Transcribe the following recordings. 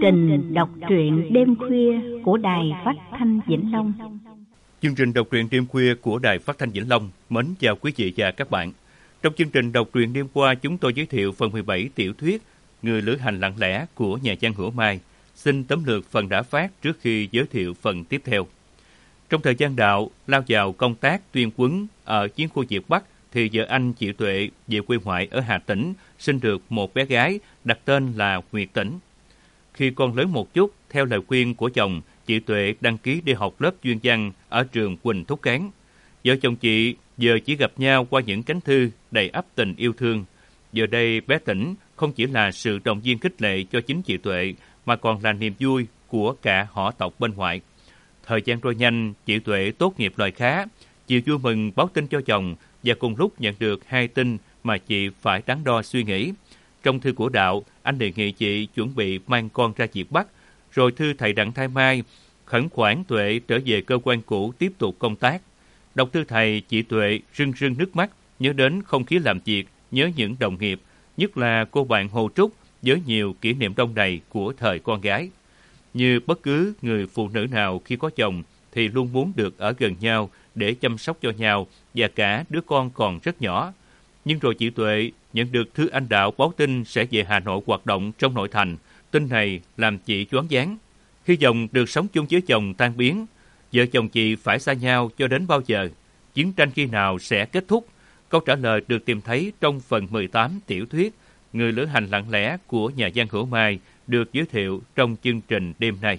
trình đọc truyện đêm khuya của Đài Phát thanh Vĩnh Long. Chương trình đọc truyện đêm khuya của Đài Phát thanh Vĩnh Long mến chào quý vị và các bạn. Trong chương trình đọc truyện đêm qua, chúng tôi giới thiệu phần 17 tiểu thuyết Người lữ hành lặng lẽ của nhà văn Hữu Mai. Xin tóm lược phần đã phát trước khi giới thiệu phần tiếp theo. Trong thời gian Đạo lao vào công tác tuyên huấn ở chiến khu Việt Bắc, thì vợ anh chị Tuệ về quê ngoại ở Hà Tĩnh, sinh được một bé gái đặt tên là Nguyệt Tĩnh. Khi con lớn một chút, theo lời khuyên của chồng, chị Tuệ đăng ký đi học lớp chuyên văn ở trường Quỳnh Thúc Cán. Vợ chồng chị giờ chỉ gặp nhau qua những cánh thư đầy ắp tình yêu thương. Giờ đây bé Tĩnh không chỉ là sự động viên khích lệ cho chính chị Tuệ, mà còn là niềm vui của cả họ tộc bên ngoại. Thời gian trôi nhanh, chị Tuệ tốt nghiệp loại khá. Chị vui mừng báo tin cho chồng, và cùng lúc nhận được 2 tin mà chị phải đắn đo suy nghĩ. Trong thư của Đạo, anh đề nghị chị chuẩn bị mang con ra Việt Bắc, rồi thư thầy Đặng Thái Mai khẩn khoản Tuệ trở về cơ quan cũ tiếp tục công tác. Đọc thư thầy, chị Tuệ rưng rưng nước mắt, nhớ đến không khí làm việc, nhớ những đồng nghiệp, nhất là cô bạn Hồ Trúc với nhiều kỷ niệm đông đầy của thời con gái. Như bất cứ người phụ nữ nào khi có chồng thì luôn muốn được ở gần nhau để chăm sóc cho nhau, và cả đứa con còn rất nhỏ. Nhưng rồi chị Tuệ nhận được thư anh Đạo báo tin sẽ về Hà Nội hoạt động trong nội thành. Tin này làm chị choáng váng. Hy vọng được sống chung với chồng tan biến. Vợ chồng chị phải xa nhau cho đến bao giờ? Chiến tranh khi nào sẽ kết thúc? Câu trả lời được tìm thấy trong phần 18 tiểu thuyết Người lữ hành lặng lẽ của nhà văn Hữu Mai, được giới thiệu trong chương trình đêm nay.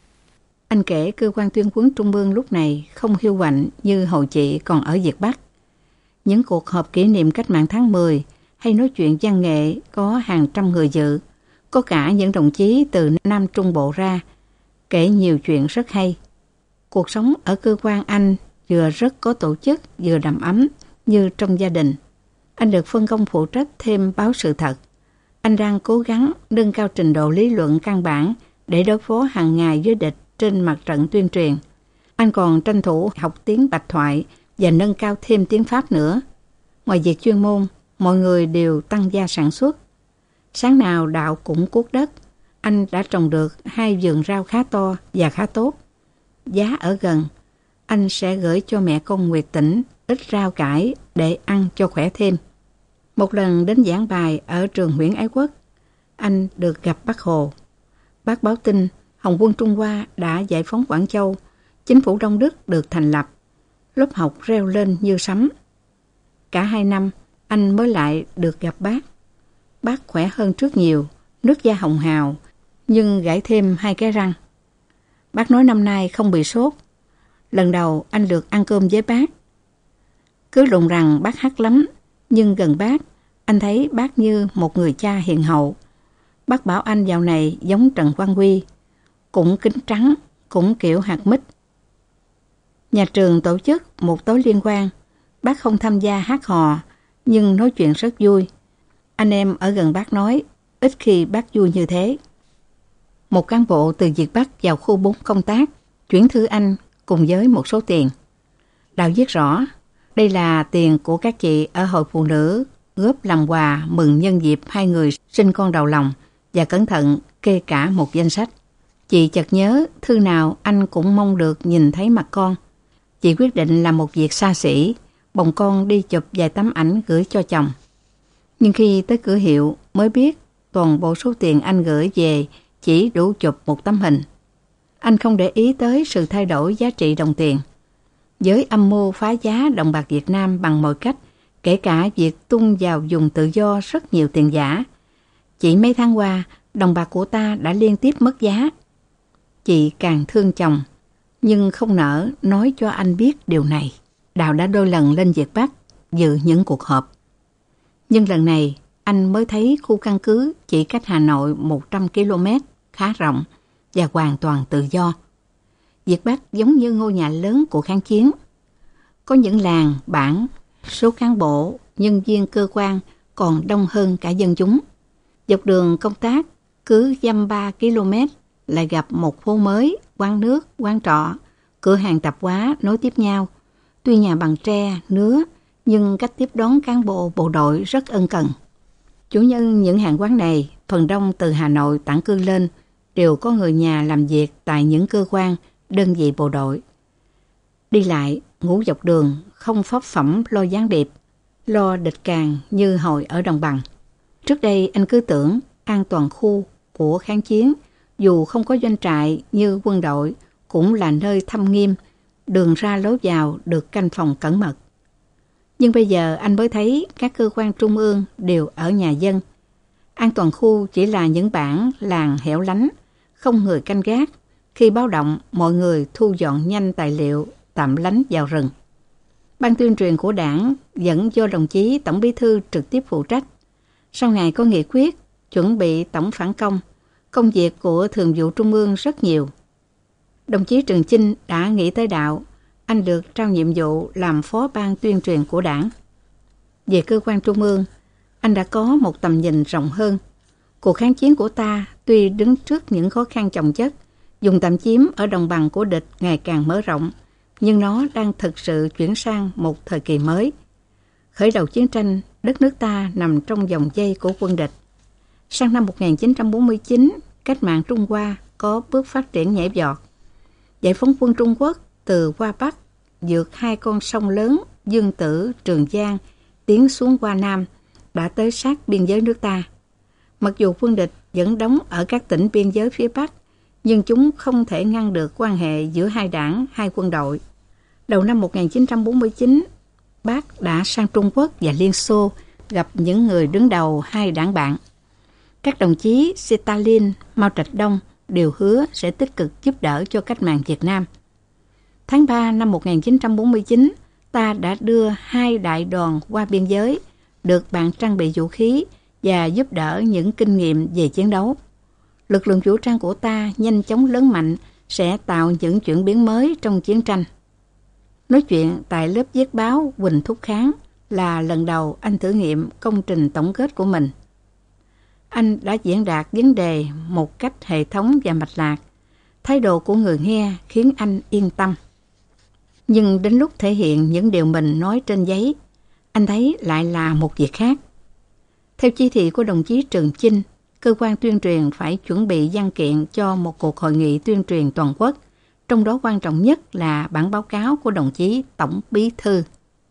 Anh kể cơ quan tuyên huấn Trung ương lúc này không hiu quạnh như hồi chị còn ở Việt Bắc. Những cuộc họp kỷ niệm cách mạng tháng 10 hay nói chuyện văn nghệ có hàng trăm người dự, có cả những đồng chí từ Nam Trung Bộ ra, kể nhiều chuyện rất hay. Cuộc sống ở cơ quan anh vừa rất có tổ chức, vừa đầm ấm như trong gia đình. Anh được phân công phụ trách thêm báo Sự Thật. Anh đang cố gắng nâng cao trình độ lý luận căn bản để đối phó hàng ngày với địch trên mặt trận tuyên truyền. Anh còn tranh thủ học tiếng Bạch thoại và nâng cao thêm tiếng Pháp nữa. Ngoài việc chuyên môn, mọi người đều tăng gia sản xuất. Sáng nào Đạo cũng cuốc đất. Anh đã trồng được 2 vườn rau khá to và khá tốt. Giá ở gần, anh sẽ gửi cho mẹ con Nguyệt Tĩnh ít rau cải để ăn cho khỏe thêm. Một lần đến giảng bài ở trường Nguyễn Ái Quốc, anh được gặp Bác Hồ. Bác báo tin Hồng quân Trung Hoa đã giải phóng Quảng Châu, chính phủ Đông Đức được thành lập. Lớp học reo lên như sấm. Cả 2 năm, anh mới lại được gặp bác. Bác khỏe hơn trước nhiều, nước da hồng hào, nhưng gãy thêm 2 cái răng. Bác nói năm nay không bị sốt. Lần đầu anh được ăn cơm với bác. Cứ đồn rằng bác hắc lắm, nhưng gần bác, anh thấy bác như một người cha hiền hậu. Bác bảo anh dạo này giống Trần Quang Huy, cũng kính trắng, cũng kiểu hạt mít. Nhà trường tổ chức một tối liên hoan. Bác không tham gia hát hò, nhưng nói chuyện rất vui. Anh em ở gần bác nói, ít khi bác vui như thế. Một cán bộ từ Việt Bắc vào khu 4 công tác, chuyển thư anh cùng với một số tiền. Đạo viết rõ, đây là tiền của các chị ở Hội Phụ Nữ góp làm quà mừng nhân dịp 2 người sinh con đầu lòng, và cẩn thận kê cả một danh sách. Chị chợt nhớ thư nào anh cũng mong được nhìn thấy mặt con. Chị quyết định làm một việc xa xỉ, bồng con đi chụp vài tấm ảnh gửi cho chồng. Nhưng khi tới cửa hiệu mới biết toàn bộ số tiền anh gửi về chỉ đủ chụp một tấm hình. Anh không để ý tới sự thay đổi giá trị đồng tiền. Với âm mưu phá giá đồng bạc Việt Nam bằng mọi cách, kể cả việc tung vào dùng tự do rất nhiều tiền giả. Chỉ mấy tháng qua, đồng bạc của ta đã liên tiếp mất giá. Chị càng thương chồng, nhưng không nỡ nói cho anh biết điều này. Đào đã đôi lần lên Việt Bắc dự những cuộc họp. Nhưng lần này, anh mới thấy khu căn cứ chỉ cách Hà Nội 100 km, khá rộng và hoàn toàn tự do. Việt Bắc giống như ngôi nhà lớn của kháng chiến. Có những làng, bản, số cán bộ, nhân viên cơ quan còn đông hơn cả dân chúng. Dọc đường công tác, cứ dăm 3 km lại gặp một phố mới, quán nước, quán trọ, cửa hàng tạp hóa nối tiếp nhau. Tuy nhà bằng tre, nứa, nhưng cách tiếp đón cán bộ bộ đội rất ân cần. Chủ nhân những hàng quán này, phần đông từ Hà Nội tản cư lên, đều có người nhà làm việc tại những cơ quan, đơn vị bộ đội. Đi lại, ngủ dọc đường, không pháp phẩm lo gián điệp, lo địch càng như hồi ở đồng bằng. Trước đây anh cứ tưởng an toàn khu của kháng chiến, dù không có doanh trại như quân đội, cũng là nơi thâm nghiêm, đường ra lối vào được canh phòng cẩn mật. Nhưng bây giờ anh mới thấy các cơ quan trung ương đều ở nhà dân. An toàn khu chỉ là những bản làng hẻo lánh, không người canh gác. Khi báo động, mọi người thu dọn nhanh tài liệu, tạm lánh vào rừng. Ban tuyên truyền của Đảng vẫn do đồng chí Tổng Bí thư trực tiếp phụ trách. Sau ngày có nghị quyết chuẩn bị tổng phản công, công việc của Thường vụ Trung ương rất nhiều. Đồng chí Trường Chinh đã nghĩ tới đạo, anh được trao nhiệm vụ làm phó ban tuyên truyền của Đảng. Về cơ quan Trung ương, anh đã có một tầm nhìn rộng hơn. Cuộc kháng chiến của ta tuy đứng trước những khó khăn chồng chất, vùng tạm chiếm ở đồng bằng của địch ngày càng mở rộng, nhưng nó đang thực sự chuyển sang một thời kỳ mới. Khởi đầu chiến tranh, đất nước ta nằm trong vòng vây của quân địch. Sang năm 1949, cách mạng Trung Hoa có bước phát triển nhảy vọt. Giải phóng quân Trung Quốc từ Hoa Bắc vượt 2 con sông lớn Dương Tử, Trường Giang tiến xuống Hoa Nam đã tới sát biên giới nước ta. Mặc dù quân địch vẫn đóng ở các tỉnh biên giới phía Bắc, nhưng chúng không thể ngăn được quan hệ giữa hai đảng, hai quân đội. Đầu năm 1949, Bác đã sang Trung Quốc và Liên Xô gặp những người đứng đầu hai đảng bạn. Các đồng chí Stalin, Mao Trạch Đông đều hứa sẽ tích cực giúp đỡ cho cách mạng Việt Nam. Tháng 3 năm 1949, ta đã đưa 2 đại đoàn qua biên giới, được bạn trang bị vũ khí và giúp đỡ những kinh nghiệm về chiến đấu. Lực lượng vũ trang của ta nhanh chóng lớn mạnh, sẽ tạo những chuyển biến mới trong chiến tranh. Nói chuyện tại lớp viết báo Huỳnh Thúc Kháng là lần đầu anh thử nghiệm công trình tổng kết của mình. Anh đã diễn đạt vấn đề một cách hệ thống và mạch lạc. Thái độ của người nghe khiến anh yên tâm. Nhưng đến lúc thể hiện những điều mình nói trên giấy, anh thấy lại là một việc khác. Theo chỉ thị của đồng chí Trường Chinh, cơ quan tuyên truyền phải chuẩn bị văn kiện cho một cuộc hội nghị tuyên truyền toàn quốc, trong đó quan trọng nhất là bản báo cáo của đồng chí Tổng Bí thư.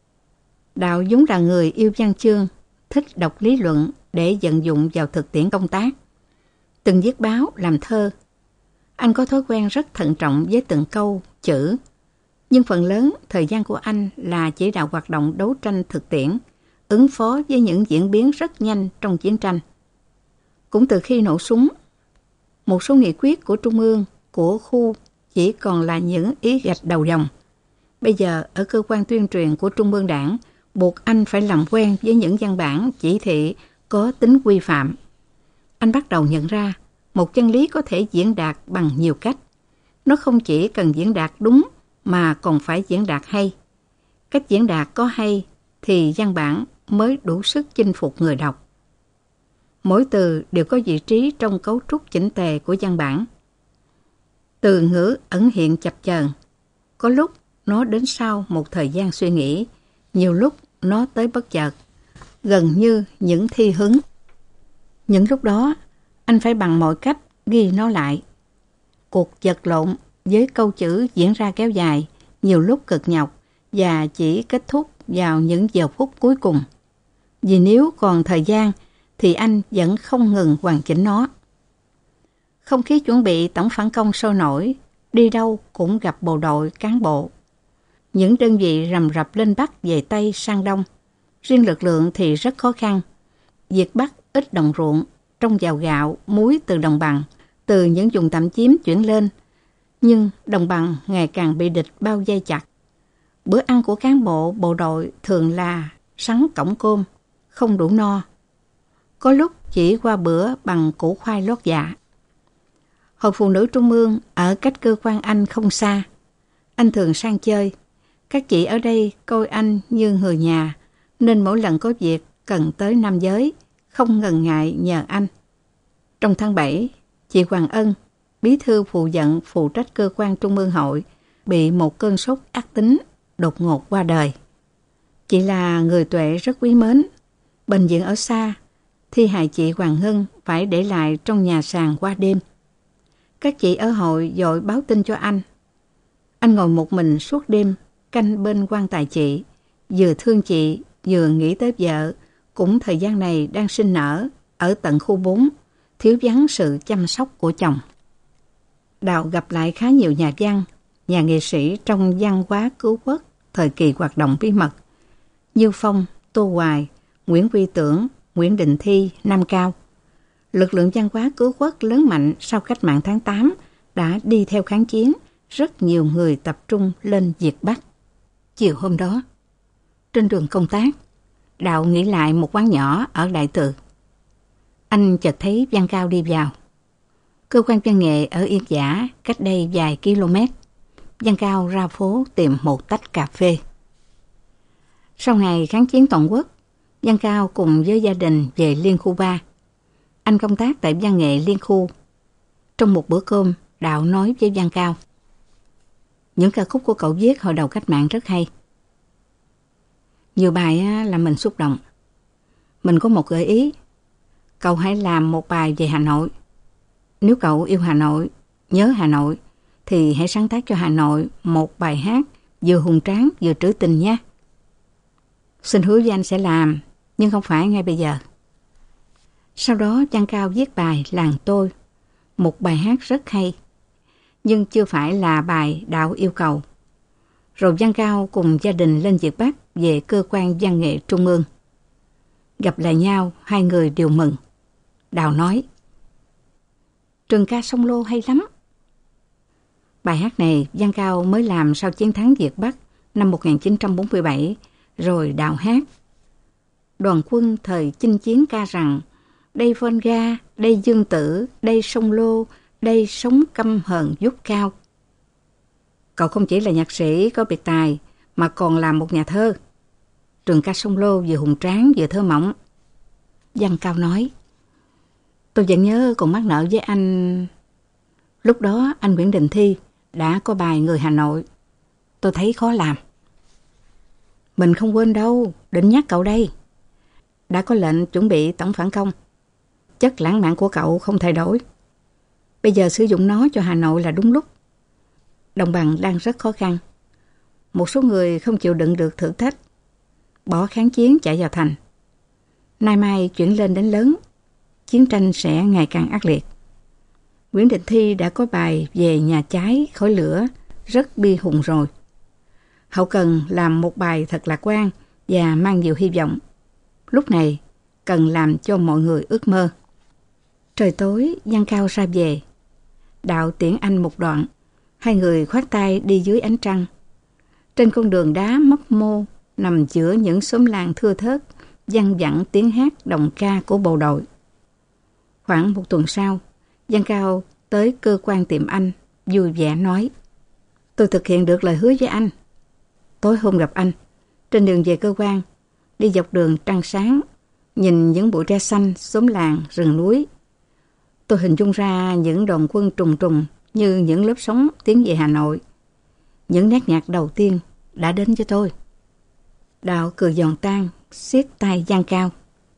Đạo vốn là người yêu văn chương, thích đọc lý luận để vận dụng vào thực tiễn công tác. Từng viết báo, làm thơ. Anh có thói quen rất thận trọng với từng câu, chữ. Nhưng phần lớn thời gian của anh là chỉ đạo hoạt động đấu tranh thực tiễn, ứng phó với những diễn biến rất nhanh trong chiến tranh. Cũng từ khi nổ súng, một số nghị quyết của Trung ương, của khu chỉ còn là những ý gạch đầu dòng. Bây giờ ở cơ quan tuyên truyền của Trung ương Đảng, buộc anh phải làm quen với những văn bản chỉ thị có tính quy phạm. Anh bắt đầu nhận ra một chân lý có thể diễn đạt bằng nhiều cách. Nó không chỉ cần diễn đạt đúng mà còn phải diễn đạt hay. Cách diễn đạt có hay thì văn bản mới đủ sức chinh phục người đọc. Mỗi từ đều có vị trí trong cấu trúc chỉnh tề của văn bản. Từ ngữ ẩn hiện chập chờn. Có lúc nó đến sau một thời gian suy nghĩ, nhiều lúc nó tới bất chợt, gần như những thi hứng. Những lúc đó, anh phải bằng mọi cách ghi nó lại. Cuộc vật lộn với câu chữ diễn ra kéo dài, nhiều lúc cực nhọc và chỉ kết thúc vào những giờ phút cuối cùng. Vì nếu còn thời gian thì anh vẫn không ngừng hoàn chỉnh nó. Không khí chuẩn bị tổng phản công sôi nổi, đi đâu cũng gặp bộ đội, cán bộ. Những đơn vị rầm rập lên Bắc về Tây sang Đông. Riêng lực lượng thì rất khó khăn. Việc Bắc ít đồng ruộng, trông vào gạo, muối từ đồng bằng, từ những vùng tạm chiếm chuyển lên. Nhưng đồng bằng ngày càng bị địch bao vây chặt. Bữa ăn của cán bộ, bộ đội thường là sắn cỏng cơm, không đủ no. Có lúc chỉ qua bữa bằng củ khoai lót dạ. Hội Phụ nữ Trung ương ở cách cơ quan anh không xa. Anh thường sang chơi. Các chị ở đây coi anh như người nhà, nên mỗi lần có việc cần tới nam giới, không ngần ngại nhờ anh. Trong tháng 7, chị Hoàng Ân, bí thư phụ vận phụ trách cơ quan Trung ương hội, bị một cơn sốt ác tính đột ngột qua đời. Chị là người Tuệ rất quý mến. Bệnh viện ở xa, thi hài chị Hoàng Ngân phải để lại trong nhà sàn qua đêm. Các chị ở hội vội báo tin cho anh. Anh ngồi một mình suốt đêm, canh bên quan tài chị, vừa thương chị, vừa nghĩ tới vợ, cũng thời gian này đang sinh nở, ở tận khu 4, thiếu vắng sự chăm sóc của chồng. Đào gặp lại khá nhiều nhà văn, nhà nghệ sĩ trong văn hóa cứu quốc thời kỳ hoạt động bí mật, như Phong, Tô Hoài, Nguyễn Huy Tưởng, Nguyễn Đình Thi, Nam Cao. Lực lượng văn hóa cứu quốc lớn mạnh sau cách mạng tháng 8 đã đi theo kháng chiến, rất nhiều người tập trung lên Việt Bắc. Chiều hôm đó, trên đường công tác, Đạo nghỉ lại một quán nhỏ ở Đại Từ. Anh chợt thấy Văn Cao đi vào. Cơ quan văn nghệ ở Yên Dã, cách đây vài km. Văn Cao ra phố tìm một tách cà phê. Sau ngày kháng chiến toàn quốc, Văn Cao cùng với gia đình về Liên khu 3. Anh công tác tại văn nghệ Liên khu. Trong một bữa cơm, Đạo nói với Văn Cao: những ca khúc của cậu viết hồi đầu cách mạng rất hay. Nhiều bài là mình xúc động. Mình có một gợi ý. Cậu hãy làm một bài về Hà Nội. Nếu cậu yêu Hà Nội, nhớ Hà Nội, thì hãy sáng tác cho Hà Nội một bài hát vừa hùng tráng vừa trữ tình nhé. Xin hứa với anh sẽ làm, nhưng không phải ngay bây giờ. Sau đó Văn Cao viết bài Làng Tôi, một bài hát rất hay, nhưng chưa phải là bài Đạo yêu cầu. Rồi Văn Cao cùng gia đình lên Việt Bắc về cơ quan văn nghệ trung ương. Gặp lại nhau, hai người đều mừng. Đào nói: trường ca sông Lô hay lắm. Bài hát này Văn Cao mới làm sau chiến thắng Việt Bắc năm 1947, rồi Đào hát. Đoàn quân thời chinh chiến ca rằng: đây Volga, đây Dương Tử, đây sông Lô, đây sống căm hờn vút cao. Cậu không chỉ là nhạc sĩ có biệt tài, mà còn là một nhà thơ. Trường ca sông Lô vừa hùng tráng vừa thơ mộng. Văn Cao nói: tôi vẫn nhớ còn mắc nợ với anh. Lúc đó anh Nguyễn Đình Thi đã có bài Người Hà Nội. Tôi thấy khó làm. Mình không quên đâu, định nhắc cậu đây. Đã có lệnh chuẩn bị tổng phản công. Chất lãng mạn của cậu không thay đổi. Bây giờ sử dụng nó cho Hà Nội là đúng lúc. Đồng bằng đang rất khó khăn. Một số người không chịu đựng được thử thách, bỏ kháng chiến chạy vào thành. Nay mai chuyển lên đến lớn, chiến tranh sẽ ngày càng ác liệt. Nguyễn Đình Thi đã có bài về nhà cháy khói lửa, rất bi hùng rồi. Hậu cần làm một bài thật lạc quan và mang nhiều hy vọng. Lúc này cần làm cho mọi người ước mơ. Trời tối, Văn Cao ra về. Đạo tiễn anh một đoạn. Hai người khoác tay đi dưới ánh trăng. Trên con đường đá mấp mô, nằm giữa những xóm làng thưa thớt, văng vẳng tiếng hát đồng ca của bộ đội. Khoảng một tuần sau, Văn Cao tới cơ quan tìm anh, vui vẻ nói: tôi thực hiện được lời hứa với anh. Tối hôm gặp anh, trên đường về cơ quan, đi dọc đường trăng sáng, nhìn những bụi tre xanh, xóm làng, rừng núi. Tôi hình dung ra những đoàn quân trùng trùng như những lớp sóng tiến về Hà Nội. Những nét nhạc đầu tiên đã đến với tôi. Đạo cười giòn tan, siết tay Văn Cao.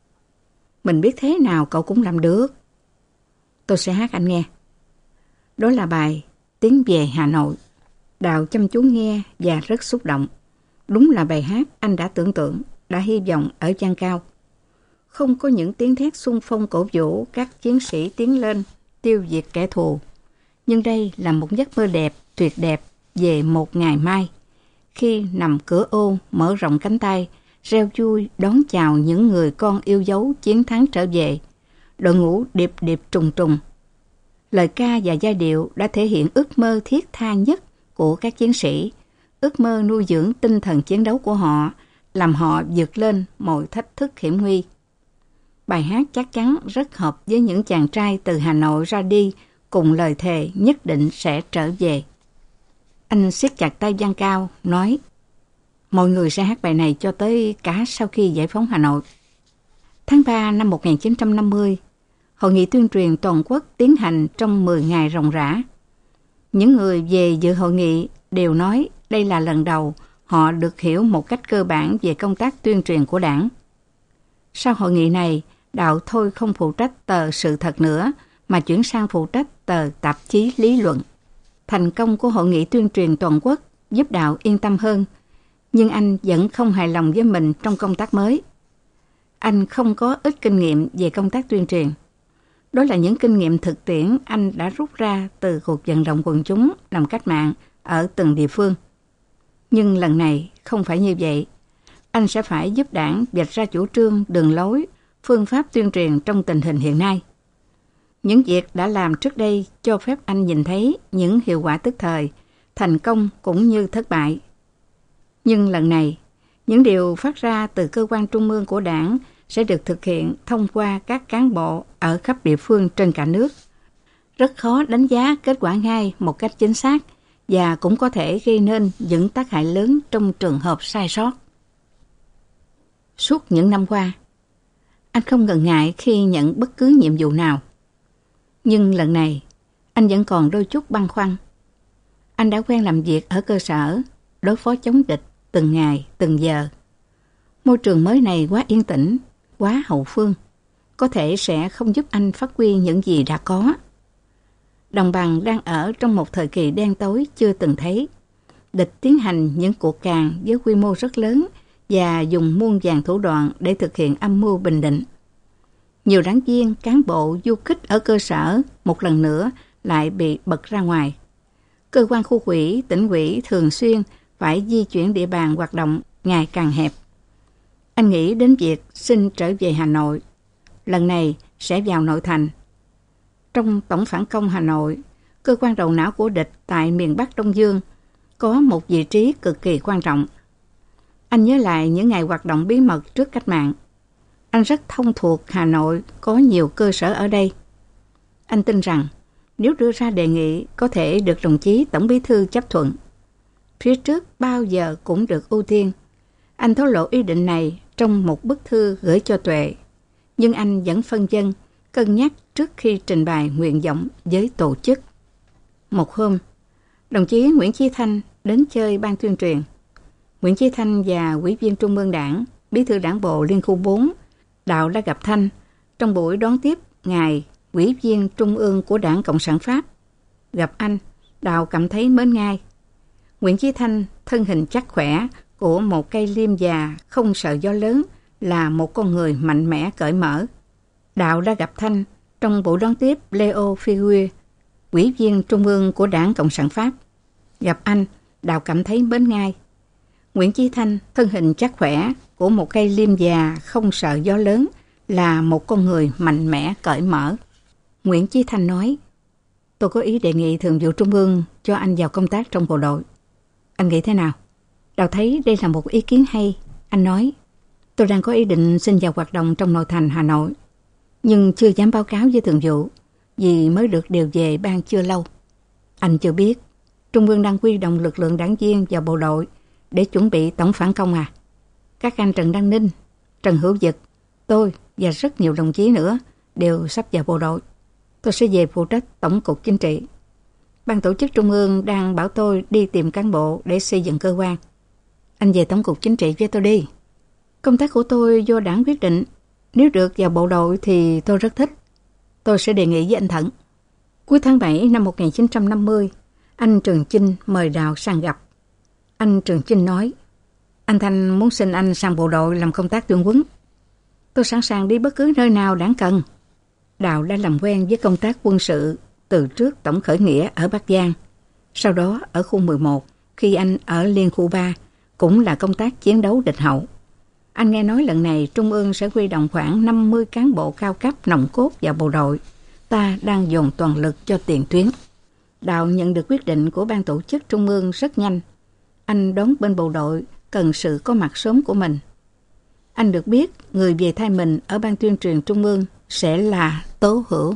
Mình biết thế nào cậu cũng làm được. Tôi sẽ hát anh nghe. Đó là bài Tiến về Hà Nội. Đạo chăm chú nghe và rất xúc động. Đúng là bài hát anh đã tưởng tượng, đã hy vọng ở Văn Cao. Không có những tiếng thét xung phong cổ vũ các chiến sĩ tiến lên, tiêu diệt kẻ thù. Nhưng đây là một giấc mơ đẹp, tuyệt đẹp về một ngày mai. Khi nằm cửa ô, mở rộng cánh tay, reo vui đón chào những người con yêu dấu chiến thắng trở về. Đội ngũ điệp điệp trùng trùng. Lời ca và giai điệu đã thể hiện ước mơ thiết tha nhất của các chiến sĩ, ước mơ nuôi dưỡng tinh thần chiến đấu của họ, làm họ vượt lên mọi thách thức hiểm nguy. Bài hát chắc chắn rất hợp với những chàng trai từ Hà Nội ra đi cùng lời thề nhất định sẽ trở về. Anh siết chặt tay Văn Cao, nói: mọi người sẽ hát bài này cho tới cả sau khi giải phóng Hà Nội. Tháng 3 năm 1950, Hội nghị tuyên truyền toàn quốc tiến hành trong 10 ngày ròng rã. Những người về dự hội nghị đều nói đây là lần đầu họ được hiểu một cách cơ bản về công tác tuyên truyền của Đảng. Sau hội nghị này, Đạo thôi không phụ trách tờ Sự Thật nữa, mà chuyển sang phụ trách tờ tạp chí lý luận. Thành công của hội nghị tuyên truyền toàn quốc giúp Đạo yên tâm hơn, nhưng anh vẫn không hài lòng với mình trong công tác mới. Anh không có ít kinh nghiệm về công tác tuyên truyền. Đó là những kinh nghiệm thực tiễn anh đã rút ra từ cuộc vận động quần chúng làm cách mạng ở từng địa phương. Nhưng lần này không phải như vậy. Anh sẽ phải giúp Đảng vạch ra chủ trương, đường lối, phương pháp tuyên truyền trong tình hình hiện nay. Những việc đã làm trước đây cho phép anh nhìn thấy những hiệu quả tức thời, thành công cũng như thất bại. Nhưng lần này, những điều phát ra từ cơ quan trung ương của Đảng sẽ được thực hiện thông qua các cán bộ ở khắp địa phương trên cả nước. Rất khó đánh giá kết quả ngay một cách chính xác và cũng có thể gây nên những tác hại lớn trong trường hợp sai sót. Suốt những năm qua, anh không ngần ngại khi nhận bất cứ nhiệm vụ nào. Nhưng lần này, anh vẫn còn đôi chút băn khoăn. Anh đã quen làm việc ở cơ sở, đối phó chống địch từng ngày, từng giờ. Môi trường mới này quá yên tĩnh, quá hậu phương, có thể sẽ không giúp anh phát huy những gì đã có. Đồng bằng đang ở trong một thời kỳ đen tối chưa từng thấy. Địch tiến hành những cuộc càn với quy mô rất lớn và dùng muôn vàn thủ đoạn để thực hiện âm mưu bình định. Nhiều đảng viên, cán bộ du kích ở cơ sở một lần nữa lại bị bật ra ngoài. Cơ quan khu ủy, tỉnh ủy thường xuyên phải di chuyển địa bàn hoạt động ngày càng hẹp. Anh nghĩ đến việc xin trở về Hà Nội. Lần này sẽ vào nội thành. Trong tổng phản công Hà Nội, cơ quan đầu não của địch tại miền Bắc Đông Dương có một vị trí cực kỳ quan trọng. Anh nhớ lại những ngày hoạt động bí mật trước cách mạng. Anh rất thông thuộc Hà Nội, có nhiều cơ sở ở đây. Anh tin rằng nếu đưa ra đề nghị có thể được đồng chí Tổng Bí thư chấp thuận. Phía trước bao giờ cũng được ưu tiên. Anh thổ lộ ý định này trong một bức thư gửi cho Tuệ. Nhưng anh vẫn phân vân, cân nhắc trước khi trình bày nguyện vọng với tổ chức. Một hôm, đồng chí Nguyễn Chí Thanh đến chơi ban tuyên truyền. Nguyễn Chí Thanh và Ủy viên Trung ương Đảng, Bí thư Đảng bộ Liên khu 4, Đạo đã gặp Thanh trong buổi đón tiếp ngài Ủy viên Trung ương của Đảng Cộng sản Pháp. Gặp anh, Đạo cảm thấy mến ngay. Nguyễn Chí Thanh, thân hình chắc khỏe của một cây liêm già không sợ gió lớn, là một con người mạnh mẽ cởi mở. Đạo đã gặp Thanh trong buổi đón tiếp Leo Figue, Ủy viên Trung ương của Đảng Cộng sản Pháp. Gặp anh, Đạo cảm thấy mến ngay. Nguyễn Chí Thanh, thân hình chắc khỏe của một cây liêm già không sợ gió lớn, là một con người mạnh mẽ cởi mở. Nguyễn Chí Thanh nói, tôi có ý đề nghị Thường vụ Trung ương cho anh vào công tác trong bộ đội. Anh nghĩ thế nào? Đạo thấy đây là một ý kiến hay. Anh nói, tôi đang có ý định xin vào hoạt động trong nội thành Hà Nội, nhưng chưa dám báo cáo với Thường vụ vì mới được điều về ban chưa lâu. Anh chưa biết, Trung ương đang huy động lực lượng đảng viên vào bộ đội để chuẩn bị tổng phản công à? Các anh Trần Đăng Ninh, Trần Hữu Dực, tôi và rất nhiều đồng chí nữa đều sắp vào bộ đội. Tôi sẽ về phụ trách Tổng cục Chính trị. Ban tổ chức Trung ương đang bảo tôi đi tìm cán bộ để xây dựng cơ quan. Anh về Tổng cục Chính trị với tôi đi. Công tác của tôi do Đảng quyết định. Nếu được vào bộ đội thì tôi rất thích. Tôi sẽ đề nghị với anh Thận. Cuối tháng 7 năm 1950, anh Trường Chinh mời Đạo sang gặp. Anh Trường Chinh nói, anh Thanh muốn xin anh sang bộ đội làm công tác tuyển quân. Tôi sẵn sàng đi bất cứ nơi nào Đảng cần. Đạo đã làm quen với công tác quân sự từ trước tổng khởi nghĩa ở Bắc Giang. Sau đó ở khu 11, khi anh ở Liên khu 3, cũng là công tác chiến đấu địch hậu. Anh nghe nói lần này Trung ương sẽ huy động khoảng 50 cán bộ cao cấp nòng cốt vào bộ đội. Ta đang dồn toàn lực cho tiền tuyến. Đạo nhận được quyết định của ban tổ chức Trung ương rất nhanh. Anh đón bên bộ đội cần sự có mặt sớm của mình. Anh được biết người về thay mình ở ban tuyên truyền Trung ương sẽ là Tố Hữu.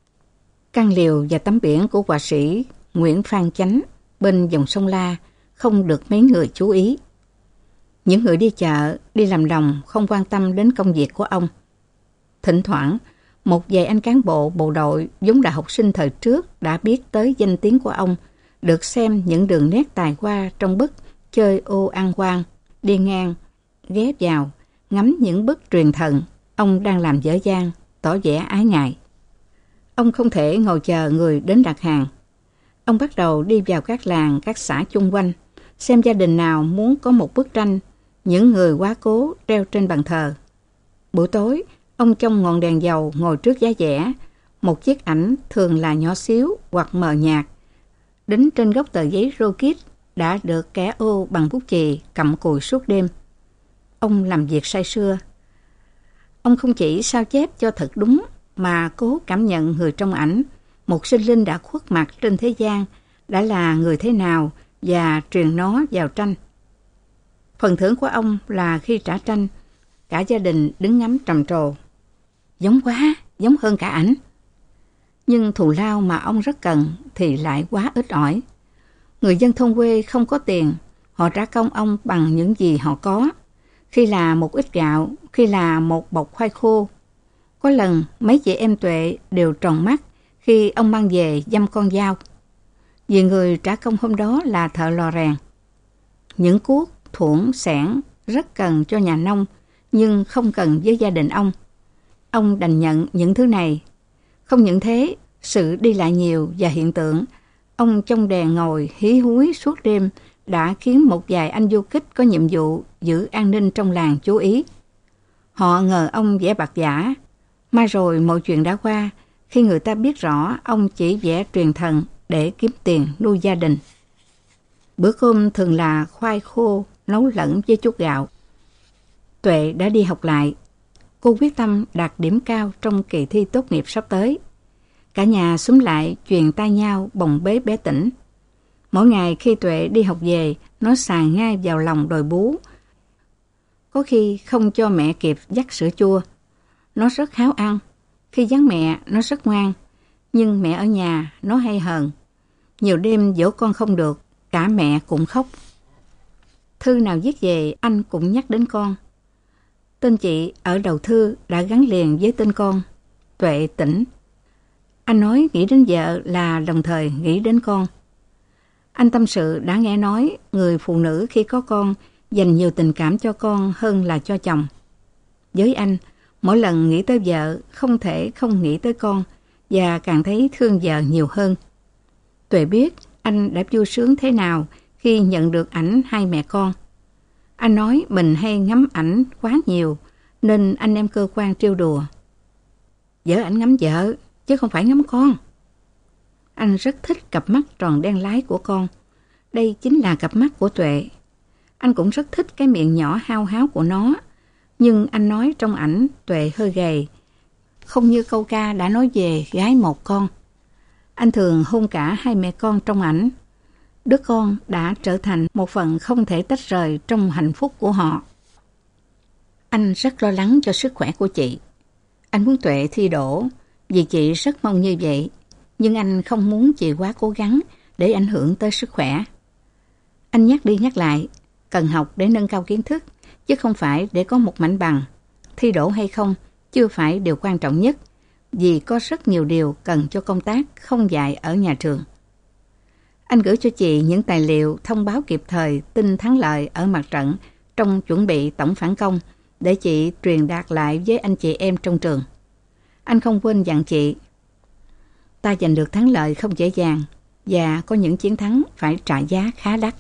Căn liều và tấm biển của họa sĩ Nguyễn Phan Chánh bên dòng sông La không được mấy người chú ý. Những người đi chợ, đi làm đồng không quan tâm đến công việc của ông. Thỉnh thoảng, một vài anh cán bộ bộ đội vốn là học sinh thời trước đã biết tới danh tiếng của ông, được xem những đường nét tài hoa trong bức Chơi ô ăn quan, đi ngang, ghé vào, ngắm những bức truyền thần, ông đang làm dở dang, tỏ vẻ ái ngại. Ông không thể ngồi chờ người đến đặt hàng. Ông bắt đầu đi vào các làng, các xã chung quanh, xem gia đình nào muốn có một bức tranh những người quá cố treo trên bàn thờ. Buổi tối, ông trong ngọn đèn dầu ngồi trước giá vẽ, một chiếc ảnh thường là nhỏ xíu hoặc mờ nhạt, đính trên góc tờ giấy rô-kít đã được kẻ ô bằng bút chì cặm cụi suốt đêm. Ông làm việc say sưa. Ông không chỉ sao chép cho thật đúng mà cố cảm nhận người trong ảnh, một sinh linh đã khuất mặt trên thế gian, đã là người thế nào và truyền nó vào tranh. Phần thưởng của ông là khi trả tranh, cả gia đình đứng ngắm trầm trồ. Giống quá, giống hơn cả ảnh. Nhưng thù lao mà ông rất cần thì lại quá ít ỏi. Người dân thôn quê không có tiền, họ trả công ông bằng những gì họ có. Khi là một ít gạo, khi là một bọc khoai khô. Có lần mấy chị em Tuệ đều tròn mắt khi ông mang về dăm con dao. Vì người trả công hôm đó là thợ lò rèn. Những cuốc, thuổng, xẻng rất cần cho nhà nông, nhưng không cần với gia đình ông. Ông đành nhận những thứ này. Không những thế, sự đi lại nhiều và hiện tượng, ông trong đèn ngồi hí húi suốt đêm đã khiến một vài anh du kích có nhiệm vụ giữ an ninh trong làng chú ý. Họ ngờ ông vẽ bạc giả. Mai rồi mọi chuyện đã qua, khi người ta biết rõ ông chỉ vẽ truyền thần để kiếm tiền nuôi gia đình. Bữa cơm thường là khoai khô nấu lẫn với chút gạo. Tuệ đã đi học lại. Cô quyết tâm đạt điểm cao trong kỳ thi tốt nghiệp sắp tới. Cả nhà xúm lại truyền tai nhau bồng bế bé Tĩnh. Mỗi ngày khi Tuệ đi học về, nó sàn ngay vào lòng đòi bú. Có khi không cho mẹ kịp dắt sữa chua. Nó rất háo ăn. Khi vắng mẹ, nó rất ngoan. Nhưng mẹ ở nhà, nó hay hờn. Nhiều đêm dỗ con không được, cả mẹ cũng khóc. Thư nào viết về, anh cũng nhắc đến con. Tên chị ở đầu thư đã gắn liền với tên con, Tuệ Tĩnh. Anh nói nghĩ đến vợ là đồng thời nghĩ đến con. Anh tâm sự đã nghe nói người phụ nữ khi có con dành nhiều tình cảm cho con hơn là cho chồng. Với anh, mỗi lần nghĩ tới vợ không thể không nghĩ tới con và càng thấy thương vợ nhiều hơn. Tuệ biết anh đã vui sướng thế nào khi nhận được ảnh hai mẹ con. Anh nói mình hay ngắm ảnh quá nhiều nên anh em cơ quan trêu đùa. Vợ ảnh ngắm vợ chứ không phải ngắm con. Anh rất thích cặp mắt tròn đen láy của con. Đây chính là cặp mắt của Tuệ. Anh cũng rất thích cái miệng nhỏ hao háo của nó. Nhưng anh nói trong ảnh Tuệ hơi gầy, không như câu ca đã nói về gái một con. Anh thường hôn cả hai mẹ con trong ảnh. Đứa con đã trở thành một phần không thể tách rời trong hạnh phúc của họ. Anh rất lo lắng cho sức khỏe của chị. Anh muốn Tuệ thi đỗ vì chị rất mong như vậy. Nhưng anh không muốn chị quá cố gắng để ảnh hưởng tới sức khỏe. Anh nhắc đi nhắc lại, cần học để nâng cao kiến thức, chứ không phải để có một mảnh bằng. Thi đỗ hay không chưa phải điều quan trọng nhất, vì có rất nhiều điều cần cho công tác không dạy ở nhà trường. Anh gửi cho chị những tài liệu thông báo kịp thời tin thắng lợi ở mặt trận trong chuẩn bị tổng phản công để chị truyền đạt lại với anh chị em trong trường. Anh không quên dặn chị, ta giành được thắng lợi không dễ dàng và có những chiến thắng phải trả giá khá đắt.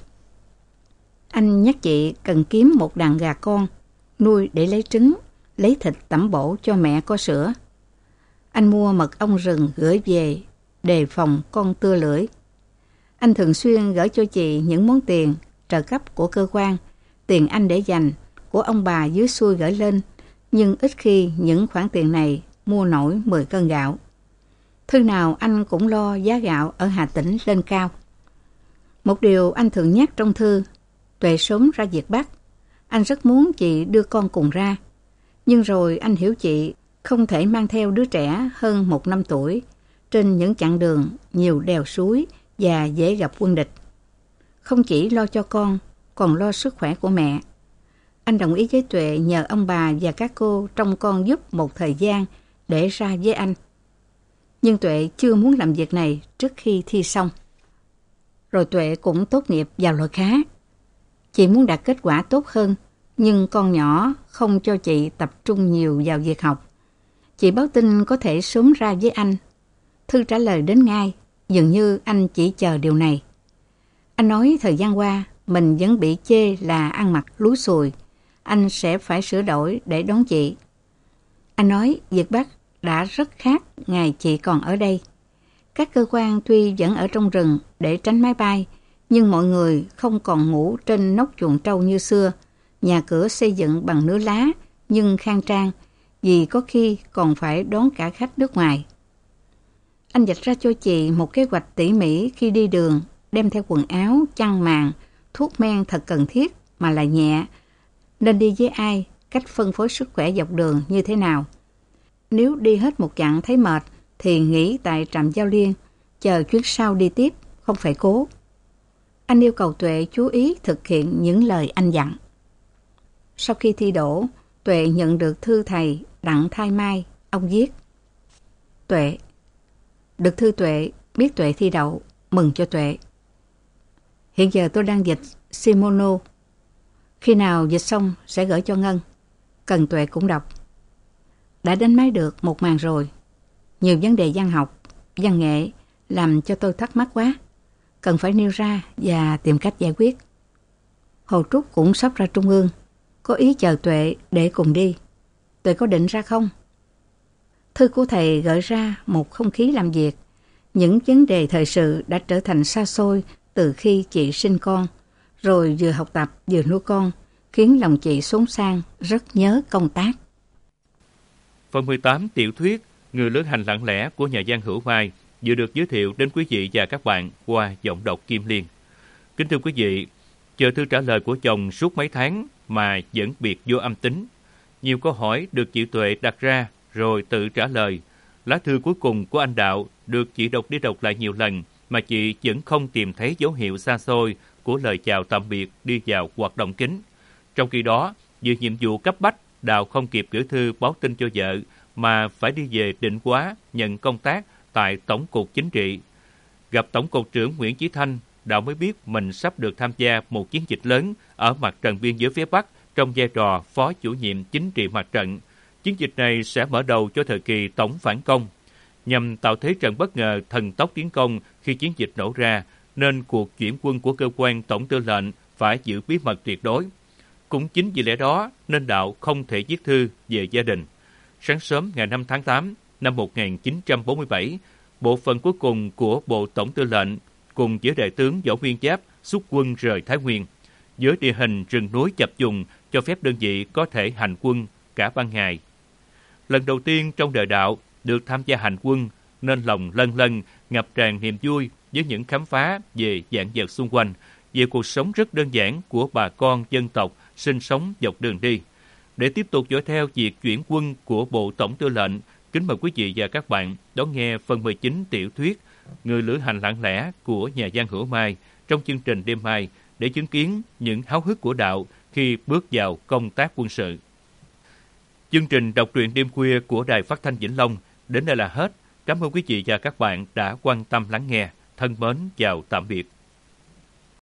Anh nhắc chị cần kiếm một đàn gà con, nuôi để lấy trứng, lấy thịt tẩm bổ cho mẹ có sữa. Anh mua mật ong rừng gửi về, đề phòng con tưa lưỡi. Anh thường xuyên gửi cho chị những món tiền, trợ cấp của cơ quan, tiền anh để dành, của ông bà dưới xuôi gửi lên, nhưng ít khi những khoản tiền này mua nổi 10 cân gạo. Thư nào anh cũng lo giá gạo ở Hà Tĩnh lên cao. Một điều anh thường nhắc trong thư, Tuệ sớm ra Việt Bắc. Anh rất muốn chị đưa con cùng ra. Nhưng rồi anh hiểu chị không thể mang theo đứa trẻ hơn 1 năm tuổi trên những chặng đường nhiều đèo suối và dễ gặp quân địch. Không chỉ lo cho con, còn lo sức khỏe của mẹ. Anh đồng ý với Tuệ nhờ ông bà và các cô trông con giúp một thời gian để ra với anh. Nhưng Tuệ chưa muốn làm việc này trước khi thi xong. Rồi Tuệ cũng tốt nghiệp vào loại khá. Chị muốn đạt kết quả tốt hơn, nhưng con nhỏ không cho chị tập trung nhiều vào việc học. Chị báo tin có thể sớm ra với anh. Thư trả lời đến ngay, dường như anh chỉ chờ điều này. Anh nói thời gian qua mình vẫn bị chê là ăn mặc lúi xùi. Anh sẽ phải sửa đổi để đón chị. Anh nói Việt Bắc đã rất khác ngày chị còn ở đây. Các cơ quan tuy vẫn ở trong rừng để tránh máy bay, nhưng mọi người không còn ngủ trên nóc chuồng trâu như xưa. Nhà cửa xây dựng bằng nứa lá nhưng khang trang, vì có khi còn phải đón cả khách nước ngoài. Anh vạch ra cho chị một kế hoạch tỉ mỉ khi đi đường, đem theo quần áo, chăn màn, thuốc men thật cần thiết mà lại nhẹ, nên đi với ai, cách phân phối sức khỏe dọc đường như thế nào. Nếu đi hết một chặng thấy mệt thì nghỉ tại trạm Giao Liên, chờ chuyến sau đi tiếp, không phải cố. Anh yêu cầu Tuệ chú ý thực hiện những lời anh dặn. Sau khi thi đỗ, Tuệ nhận được thư thầy Đặng Thái Mai, ông viết: Tuệ, được thư Tuệ, biết Tuệ thi đậu, mừng cho Tuệ. Hiện giờ tôi đang dịch Simono. Khi nào dịch xong sẽ gửi cho Ngân. Cần Tuệ cũng đọc. Đã đánh máy được một màn rồi. Nhiều vấn đề văn học, văn nghệ làm cho tôi thắc mắc quá. Cần phải nêu ra và tìm cách giải quyết. Hồ Trúc cũng sắp ra Trung ương. Có ý chờ Tuệ để cùng đi. Tuệ có định ra không? Thư của thầy gợi ra một không khí làm việc. Những vấn đề thời sự đã trở thành xa xôi từ khi chị sinh con, rồi vừa học tập vừa nuôi con, khiến lòng chị xốn sang, rất nhớ công tác. Phần 18 tiểu thuyết Người lữ hành lặng lẽ của nhà văn Hữu Mai vừa được giới thiệu đến quý vị và các bạn qua giọng đọc Kim Liên. Kính thưa quý vị, chờ thư trả lời của chồng suốt mấy tháng mà vẫn biệt vô âm tính. Nhiều câu hỏi được chị Tuệ đặt ra rồi tự trả lời. Lá thư cuối cùng của anh Đạo được chị đọc đi đọc lại nhiều lần mà chị vẫn không tìm thấy dấu hiệu xa xôi của lời chào tạm biệt đi vào hoạt động chính. Trong khi đó, vì nhiệm vụ cấp bách, Đạo không kịp gửi thư báo tin cho vợ mà phải đi về Định Hóa nhận công tác tại Tổng cục Chính trị. Gặp Tổng cục trưởng Nguyễn Chí Thanh, Đạo mới biết mình sắp được tham gia một chiến dịch lớn ở mặt trận biên giới phía Bắc trong vai trò phó chủ nhiệm chính trị mặt trận. Chiến dịch này sẽ mở đầu cho thời kỳ tổng phản công. Nhằm tạo thế trận bất ngờ thần tốc tiến công khi chiến dịch nổ ra, nên cuộc chuyển quân của cơ quan tổng tư lệnh phải giữ bí mật tuyệt đối. Cũng chính vì lẽ đó nên Đạo không thể viết thư về gia đình. Sáng sớm ngày 5 tháng 8 năm 1947, bộ phận cuối cùng của Bộ Tổng tư lệnh cùng với đại tướng Võ Nguyên Giáp xuất quân rời Thái Nguyên. Với địa hình rừng núi chập trùng cho phép đơn vị có thể hành quân cả ban ngày. Lần đầu tiên trong đời Đạo được tham gia hành quân nên lòng lân lân ngập tràn niềm vui với những khám phá về vạn vật xung quanh, về cuộc sống rất đơn giản của bà con dân tộc sinh sống dọc đường đi. Để tiếp tục dõi theo việc chuyển quân của Bộ Tổng tư lệnh, kính mời quý vị và các bạn đón nghe phần 19 tiểu thuyết Người lữ hành lặng lẽ của nhà văn Hữu Mai trong chương trình đêm mai để chứng kiến những háo hức của Đạo khi bước vào công tác quân sự. Chương trình đọc truyện đêm khuya của Đài Phát thanh Vĩnh Long đến đây là hết. Cảm ơn quý vị và các bạn đã quan tâm lắng nghe. Thân mến chào tạm biệt.